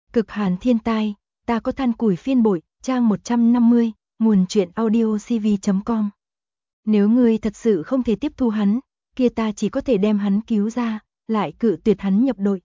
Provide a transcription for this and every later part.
Cực hàn thiên tai, ta có than củi phiên bội, trang 150, nguồn truyện audio cv.com. Nếu ngươi thật sự không thể tiếp thu hắn, kia ta chỉ có thể đem hắn cứu ra, lại cự tuyệt hắn nhập đội.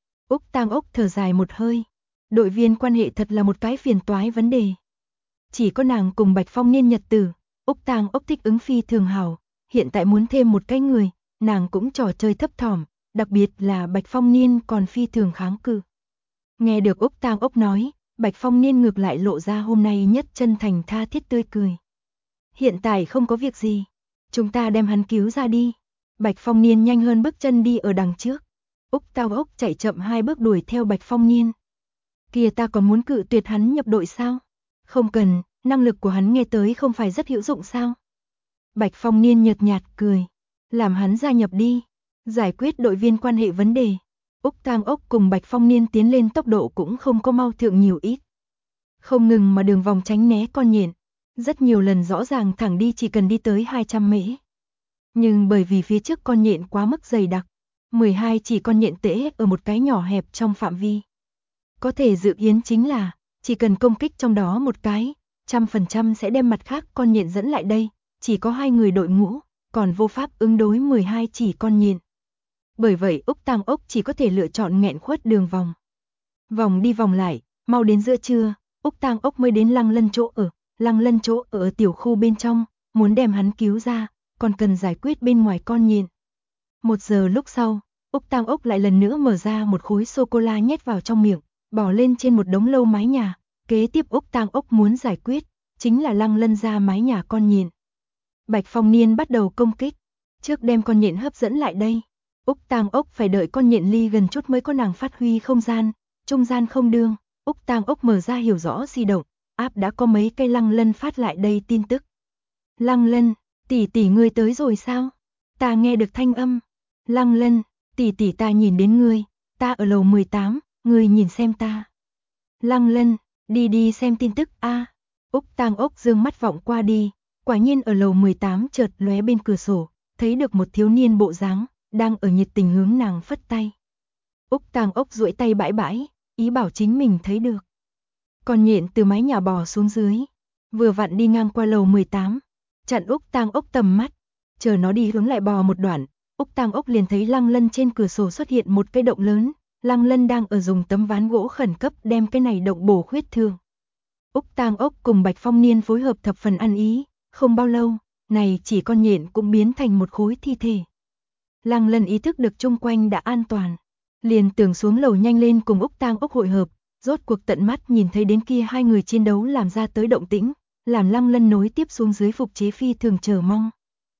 Úc Tang Ốc thở dài một hơi. Đội viên quan hệ thật là một cái phiền toái vấn đề. Chỉ có nàng cùng Bạch Phong Niên nhật tử, Úc Tang Ốc thích ứng phi thường hảo, hiện tại muốn thêm một cái người, nàng cũng trò chơi thấp thỏm, đặc biệt là Bạch Phong Niên còn phi thường kháng cự. Nghe được Úc Tang Ốc nói, Bạch Phong Niên ngược lại lộ ra hôm nay nhất chân thành tha thiết tươi cười. Hiện tại không có việc gì, chúng ta đem hắn cứu ra đi. Bạch Phong Niên nhanh hơn bước chân đi ở đằng trước. Úc Tang Ốc chạy chậm 2 bước đuổi theo Bạch Phong Niên. Kìa, ta còn muốn cự tuyệt hắn nhập đội sao? Không cần, năng lực của hắn nghe tới không phải rất hữu dụng sao? Bạch Phong Niên nhợt nhạt cười. Làm hắn gia nhập đi, giải quyết đội viên quan hệ vấn đề. Úc Tang Ốc cùng Bạch Phong Niên tiến lên tốc độ cũng không có mau thượng nhiều ít. Không ngừng mà đường vòng tránh né con nhện. Rất nhiều lần rõ ràng thẳng đi chỉ cần đi tới 200 mễ. Nhưng bởi vì phía trước con nhện quá mức dày đặc, 12 chỉ con nhện tễ ở một cái nhỏ hẹp trong phạm vi. Có thể dự kiến chính là, chỉ cần công kích trong đó một cái, 100% sẽ đem mặt khác con nhện dẫn lại đây, chỉ có 2 người đội ngũ, còn vô pháp ứng đối 12 chỉ con nhện. Bởi vậy Úc Tang Ốc chỉ có thể lựa chọn nghẹn khuất đường vòng. Vòng đi vòng lại, mau đến giữa trưa, Úc Tang Ốc mới đến Lăng Lân chỗ ở. Lăng Lân chỗ ở tiểu khu bên trong, muốn đem hắn cứu ra, còn cần giải quyết bên ngoài con nhện. 1 giờ lúc sau, Úc Tang Ốc lại lần nữa mở ra một khối sô-cô-la nhét vào trong miệng, bỏ lên trên một đống lâu mái nhà. Kế tiếp Úc Tang Ốc muốn giải quyết, chính là Lăng Lân ra mái nhà con nhện. Bạch Phong Niên bắt đầu công kích, trước đem con nhện hấp dẫn lại đây. Úc Tang Ốc phải đợi con nhện ly gần chút mới có nàng phát huy không gian, trung gian không đương. Úc Tang Ốc mở ra hiểu rõ di động, áp đã có mấy cây Lăng Lân phát lại đây tin tức. Lăng Lân, tỷ tỷ ngươi tới rồi sao? Ta nghe được thanh âm. Lăng Lân, tỷ tỷ ta nhìn đến ngươi, ta ở lầu 18, ngươi nhìn xem ta. Lăng Lân, đi xem tin tức a. Úc Tang Ốc dương mắt vọng qua đi, quả nhiên ở lầu 18 chợt lóe bên cửa sổ, thấy được một thiếu niên bộ dáng, đang ở nhiệt tình hướng nàng phất tay. Úc Tang Ốc duỗi tay bãi bãi, ý bảo chính mình thấy được. Con nhện từ mái nhà bò xuống dưới, vừa vặn đi ngang qua lầu 18, chặn Úc Tang Ốc tầm mắt, chờ nó đi hướng lại bò một đoạn, Úc Tang Ốc liền thấy Lăng Lân trên cửa sổ xuất hiện một cái động lớn, Lăng Lân đang ở dùng tấm ván gỗ khẩn cấp đem cái này động bổ khuyết thương. Úc Tang Ốc cùng Bạch Phong Niên phối hợp thập phần ăn ý, không bao lâu, này chỉ con nhện cũng biến thành một khối thi thể. Lăng Lân ý thức được chung quanh đã an toàn, liền tưởng xuống lầu nhanh lên cùng Úc Tang Ốc hội hợp, rốt cuộc tận mắt nhìn thấy đến kia 2 người chiến đấu làm ra tới động tĩnh, làm Lăng Lân nối tiếp xuống dưới phục chế phi thường chờ mong.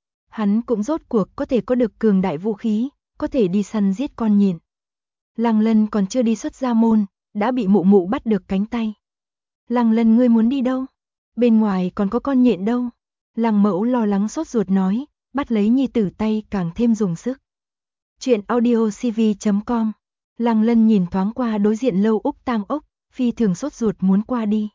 Hắn cũng rốt cuộc có thể có được cường đại vũ khí, có thể đi săn giết con nhện. Lăng Lân còn chưa đi xuất ra môn, đã bị mụ mụ bắt được cánh tay. Lăng Lân, ngươi muốn đi đâu? Bên ngoài còn có con nhện đâu? Lăng Mẫu lo lắng sốt ruột nói, bắt lấy nhi tử tay càng thêm dùng sức. Chuyện audio cv.com. Lăng Lân nhìn thoáng qua đối diện lâu Úc Tang Ốc, phi thường sốt ruột muốn qua đi.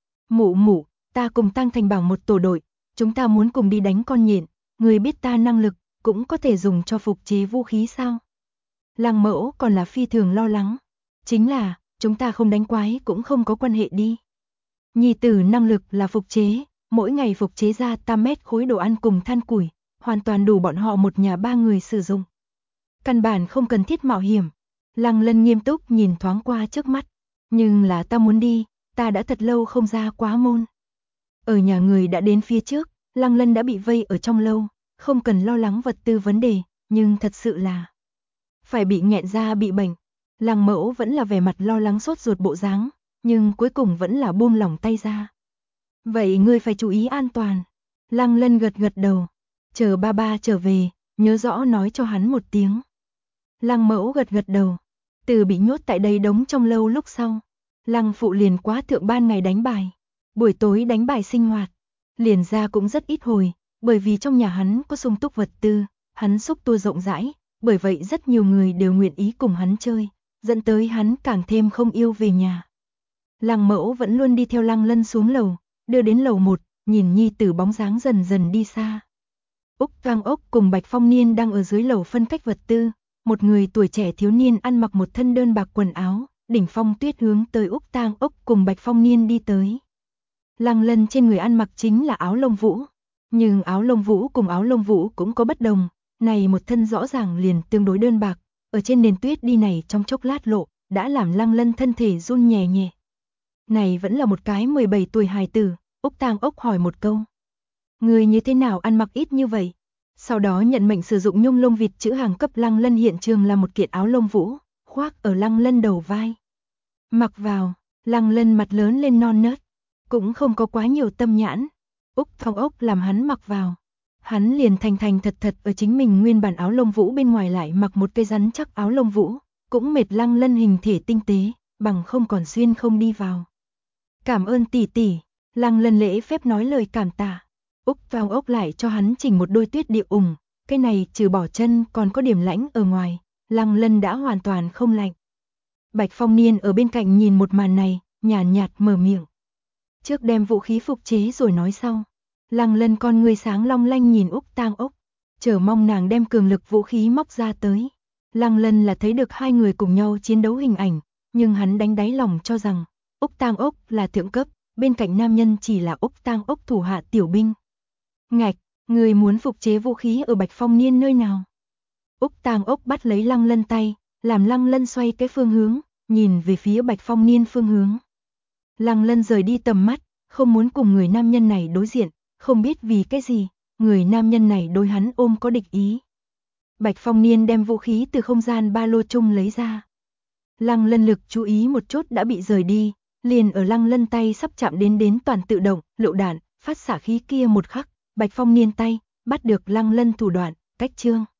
Mụ, ta cùng Tăng thành bảo một tổ đội, chúng ta muốn cùng đi đánh con nhện, người biết ta năng lực, cũng có thể dùng cho phục chế vũ khí sao? Lăng Mẫu còn là phi thường lo lắng. Chính là, chúng ta không đánh quái cũng không có quan hệ đi. Nhi tử năng lực là phục chế, mỗi ngày phục chế ra 8 mét khối đồ ăn cùng than củi, hoàn toàn đủ bọn họ một nhà 3 người sử dụng. Căn bản không cần thiết mạo hiểm. Lăng Lân nghiêm túc nhìn thoáng qua trước mắt. Nhưng là ta muốn đi, ta đã thật lâu không ra quá môn. Ở nhà người đã đến phía trước, Lăng Lân đã bị vây ở trong lâu, không cần lo lắng vật tư vấn đề, nhưng thật sự là phải bị nghẹn ra bị bệnh. Lăng Mẫu vẫn là vẻ mặt lo lắng sốt ruột bộ dáng, nhưng cuối cùng vẫn là buông lỏng tay ra. Vậy ngươi phải chú ý an toàn. Lăng Lân gật đầu, chờ ba trở về, nhớ rõ nói cho hắn một tiếng. Lăng Mẫu gật đầu. Từ bị nhốt tại đây đống trong lâu lúc sau, Lăng phụ liền quá thượng ban ngày đánh bài, buổi tối đánh bài sinh hoạt, liền ra cũng rất ít hồi, bởi vì trong nhà hắn có sung túc vật tư, hắn xúc tua rộng rãi, bởi vậy rất nhiều người đều nguyện ý cùng hắn chơi, dẫn tới hắn càng thêm không yêu về nhà. Lăng Mẫu vẫn luôn đi theo Lăng Lân xuống lầu, đưa đến lầu 1, nhìn nhi tử bóng dáng dần dần đi xa. Úc Tang Ốc cùng Bạch Phong Niên đang ở dưới lầu phân cách vật tư. Một người tuổi trẻ thiếu niên ăn mặc một thân đơn bạc quần áo, đỉnh phong tuyết hướng tới Úc Tang Ốc cùng Bạch Phong Niên đi tới. Lăng Lân trên người ăn mặc chính là áo lông vũ, nhưng áo lông vũ cùng áo lông vũ cũng có bất đồng, này một thân rõ ràng liền tương đối đơn bạc, ở trên nền tuyết đi này trong chốc lát lộ, đã làm Lăng Lân thân thể run nhẹ nhẹ. Này vẫn là một cái 17 tuổi hài tử, Úc Tang Ốc hỏi một câu. Người như thế nào ăn mặc ít như vậy? Sau đó nhận mệnh sử dụng nhung lông vịt chữ hàng cấp Lăng Lân hiện trường là một kiện áo lông vũ, khoác ở Lăng Lân đầu vai. Mặc vào, Lăng Lân mặt lớn lên non nớt, cũng không có quá nhiều tâm nhãn. Úc Tang Ốc làm hắn mặc vào. Hắn liền thành thật thật ở chính mình nguyên bản áo lông vũ bên ngoài lại mặc một cây rắn chắc áo lông vũ, cũng mệt Lăng Lân hình thể tinh tế, bằng không còn xuyên không đi vào. Cảm ơn tỷ tỷ, Lăng Lân lễ phép nói lời cảm tạ. Úc Tang Ốc lại cho hắn chỉnh một đôi tuyết địa ủng, cái này trừ bỏ chân còn có điểm lãnh ở ngoài, Lăng Lân đã hoàn toàn không lạnh. Bạch Phong Niên ở bên cạnh nhìn một màn này, nhàn nhạt mở miệng. Trước đem vũ khí phục chế rồi nói sau. Lăng Lân con ngươi sáng long lanh nhìn Úc Tang Ốc, chờ mong nàng đem cường lực vũ khí móc ra tới. Lăng Lân là thấy được hai người cùng nhau chiến đấu hình ảnh, nhưng hắn đánh đáy lòng cho rằng Úc Tang Ốc là thượng cấp, bên cạnh nam nhân chỉ là Úc Tang Ốc thủ hạ tiểu binh. Ngạch, người muốn phục chế vũ khí ở Bạch Phong Niên nơi nào? Úc Tang Ốc bắt lấy Lăng Lân tay, làm Lăng Lân xoay cái phương hướng, nhìn về phía Bạch Phong Niên phương hướng. Lăng Lân rời đi tầm mắt, không muốn cùng người nam nhân này đối diện, không biết vì cái gì, người nam nhân này đối hắn ôm có địch ý. Bạch Phong Niên đem vũ khí từ không gian ba lô chung lấy ra. Lăng Lân lực chú ý một chút đã bị rời đi, liền ở Lăng Lân tay sắp chạm đến toàn tự động, lựu đạn, phát xả khí kia một khắc, Bạch Phong Niên tay, bắt được Lăng Lân thủ đoạn, cách chương.